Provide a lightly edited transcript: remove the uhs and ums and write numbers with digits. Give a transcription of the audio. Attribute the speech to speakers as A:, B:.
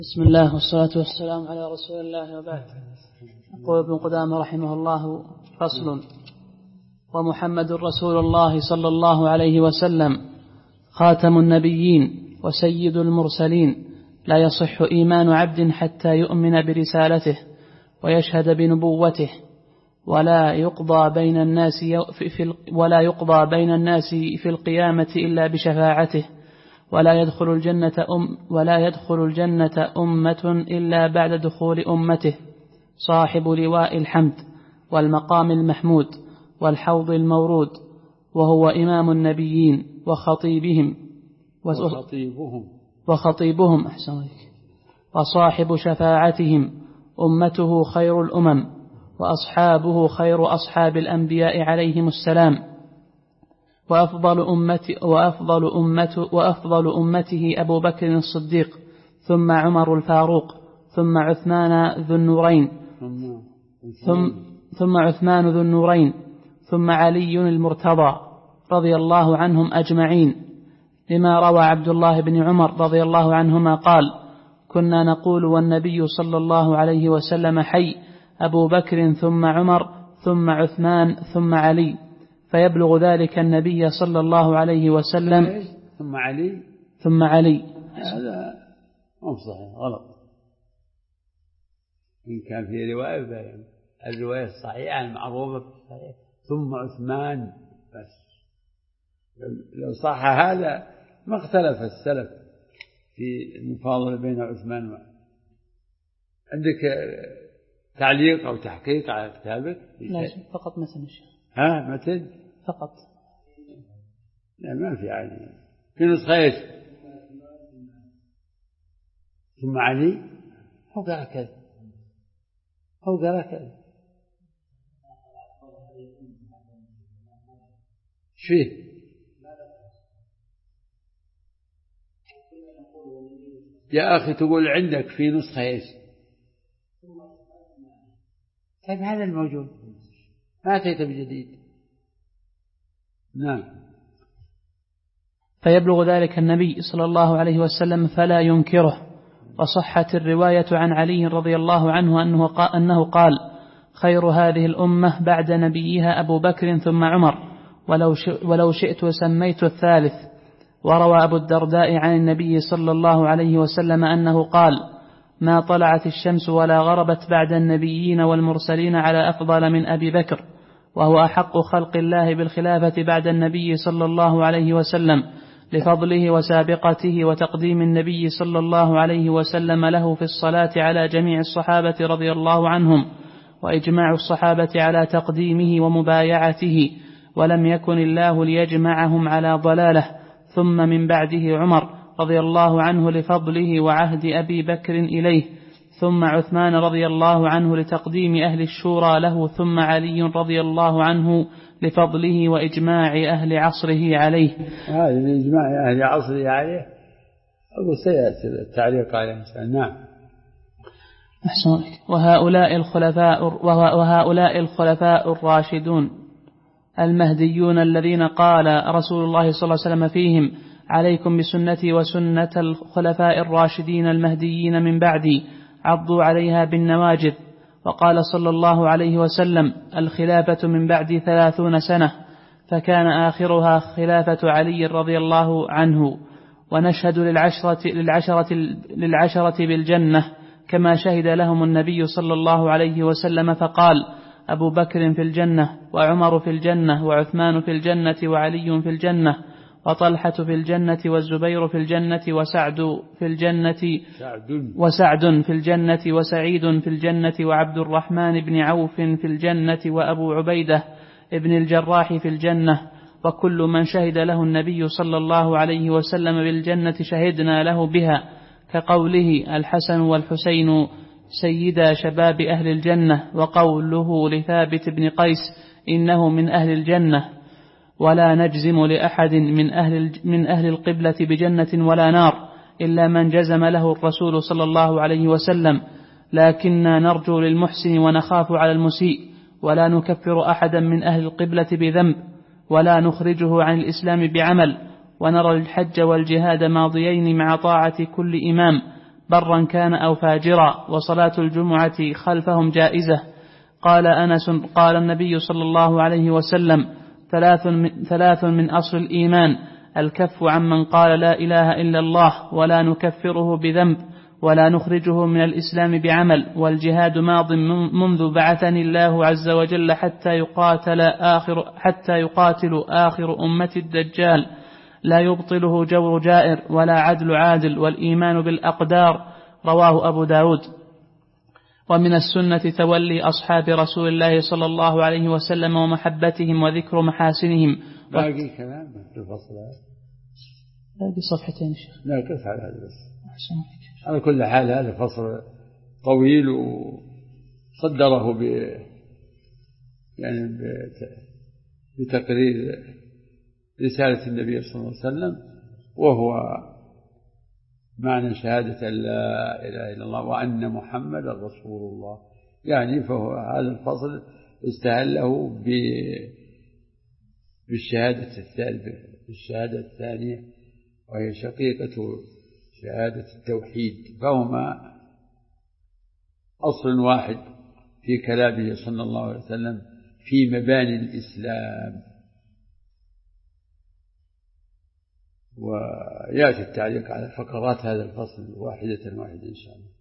A: بسم الله والصلاة والسلام على رسول الله وبعد. يقول ابن قدامة رحمه الله: فصل. ومحمد رسول الله صلى الله عليه وسلم خاتم النبيين وسيد المرسلين، لا يصح إيمان عبد حتى يؤمن برسالته ويشهد بنبوته، ولا يقضى بين الناس في القيامة إلا بشفاعته، ولا يدخل الجنة أمة إلا بعد دخول أمته، صاحب لواء الحمد والمقام المحمود والحوض المورود، وهو إمام النبيين وخطيبهم وصاحب شفاعتهم، أمته خير الأمم، وأصحابه خير أصحاب الأنبياء عليهم السلام، وأفضل أمته أبو بكر الصديق، ثم عمر الفاروق، ثم عثمان ذو النورين، ثم علي المرتضى رضي الله عنهم أجمعين، لما روى عبد الله بن عمر رضي الله عنهما قال: كنا نقول والنبي صلى الله عليه وسلم حي، أبو بكر ثم عمر ثم عثمان ثم علي، فيبلغ ذلك النبي صلى الله عليه وسلم ثم علي.
B: هذا مو صحيح، غلط. إن كان في رواية فهم الرواية الصحيحة المعروفة بالصحيح ثم عثمان بس. لو صح هذا ما اختلف السلف في المفاضلة بين عثمان وعلي. عندك تعليق أو تحقيق على كتابك؟
A: لا، فقط مثل الشيخ.
B: متن
A: فقط.
B: لا، ما في علي. في نسخة ايش؟ ثم علي. هو قرأ كذا. ايش فيه؟ يا أخي تقول عندك في نسخة ايش؟ طيب هذا الموجود، ما أتيت بجديد. نعم.
A: فيبلغ ذلك النبي صلى الله عليه وسلم فلا ينكره. وصحت الرواية عن علي رضي الله عنه أنه قال: خير هذه الأمة بعد نبيها أبو بكر ثم عمر، ولو شئت سميت الثالث. وروى أبو الدرداء عن النبي صلى الله عليه وسلم أنه قال: ما طلعت الشمس ولا غربت بعد النبيين والمرسلين على أفضل من أبي بكر، وهو أحق خلق الله بالخلافة بعد النبي صلى الله عليه وسلم، لفضله وسابقته وتقديم النبي صلى الله عليه وسلم له في الصلاة على جميع الصحابة رضي الله عنهم، وإجماع الصحابة على تقديمه ومبايعته، ولم يكن الله ليجمعهم على ضلاله. ثم من بعده عمر رضي الله عنه لفضله وعهد أبي بكر إليه، ثم عثمان رضي الله عنه لتقديم أهل الشورى له، ثم علي رضي الله عنه لفضله وإجماع أهل عصره عليه.
B: هذا إجماع أهل عصره عليه أقول سيأتي التعليق عليه. نعم.
A: وهؤلاء الخلفاء الراشدون المهديون الذين قال رسول الله صلى الله عليه وسلم فيهم: عليكم بسنتي وسنة الخلفاء الراشدين المهديين من بعدي، عضوا عليها بالنواجذ. وقال صلى الله عليه وسلم: الخلافة من بعد 30 سنة، فكان آخرها خلافة علي رضي الله عنه. ونشهد للعشرة بالجنة كما شهد لهم النبي صلى الله عليه وسلم، فقال: أبو بكر في الجنة، وعمر في الجنة، وعثمان في الجنة، وعلي في الجنة، وطلحة في الجنة، والزبير في الجنة، وسعد في الجنة، وسعيد في الجنة، وعبد الرحمن بن عوف في الجنة، وأبو عبيدة ابن الجراح في الجنة. وكل من شهد له النبي صلى الله عليه وسلم بالجنة شهدنا له بها، كقوله: الحسن والحسين سيدا شباب أهل الجنة، وقوله لثابت بن قيس: إنه من أهل الجنة. ولا نجزم لأحد من أهل القبلة بجنة ولا نار إلا من جزم له الرسول صلى الله عليه وسلم، لكننا نرجو للمحسن ونخاف على المسيء، ولا نكفر أحدا من أهل القبلة بذنب، ولا نخرجه عن الإسلام بعمل، ونرى الحج والجهاد ماضيين مع طاعة كل إمام، برا كان أو فاجرا، وصلاة الجمعة خلفهم جائزة. قال أنس: قال النبي صلى الله عليه وسلم: ثلاث من أصل الإيمان: الكف عمن قال لا إله إلا الله ولا نكفره بذنب ولا نخرجه من الإسلام بعمل، والجهاد ماض منذ بعثني الله عز وجل حتى يقاتل آخر أمة الدجال، لا يبطله جور جائر ولا عدل عادل، والإيمان بالأقدار. رواه أبو داود. ومن السنة تولي أصحاب رسول الله صلى الله عليه وسلم ومحبتهم وذكر محاسنهم.
B: باقي كلام في الفصل
A: باقي صفحتين شيخ.
B: لا كيف على هذا بس. على كل حال هذا فصل طويل وصدره بتقرير رسالة النبي صلى الله عليه وسلم، وهو معنى شهادة أن لا إله إلا الله وأن محمد رسول الله. يعني فهو هذا الفصل استهله بالشهادة الثانية وهي شقيقة شهادة التوحيد، فهما أصل واحد في كلامه صلى الله عليه وسلم في مباني الإسلام. ويأتي التعليق على فقرات هذا الفصل واحدة إن شاء الله.